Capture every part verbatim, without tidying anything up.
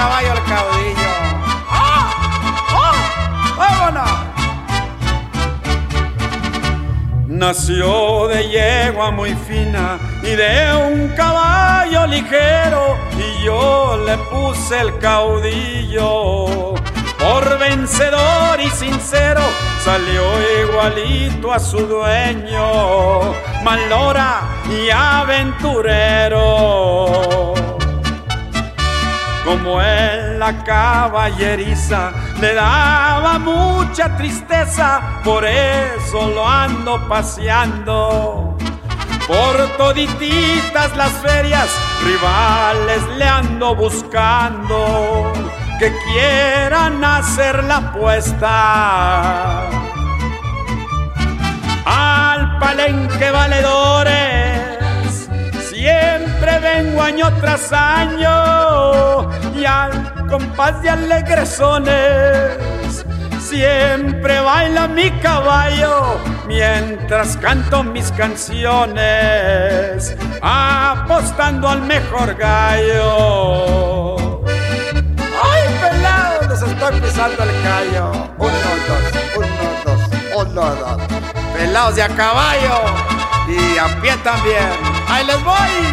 caballo el caudillo. ¡Ah! ¡Ah! ¡Vámonos! Nació de yegua muy fina y de un caballo ligero, y yo le puse el caudillo. Por vencedor y sincero, salió igualito a su dueño, malora y aventurero. Como en la caballeriza le daba mucha tristeza, por eso lo ando paseando. Por todititas las ferias, rivales le ando buscando, que quieran hacer la apuesta. Al palenque valedores, siempre vengo año tras año, y al compás de alegresones, siempre baila mi caballo mientras canto mis canciones, apostando al mejor gallo. ¡Ay, pelado! Les estoy pisando el callo. Uno, dos, uno, dos, uno, dos. Pelados de a caballo y a pie también. ¡Ahí les voy!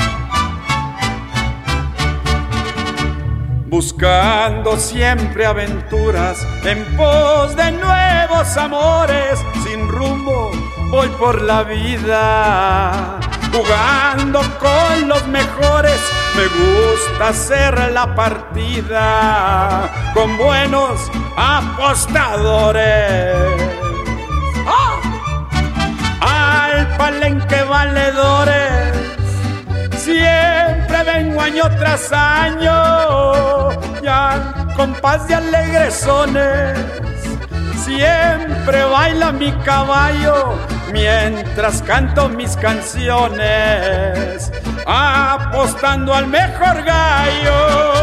Buscando siempre aventuras, en pos de nuevos amores, sin rumbo voy por la vida, jugando con los mejores. Me gusta hacer la partida con buenos apostadores. ¡Ah! Al palenque valedores, siempre vengo año tras año, y al compás de alegresones, siempre baila mi caballo mientras canto mis canciones, apostando al mejor gallo.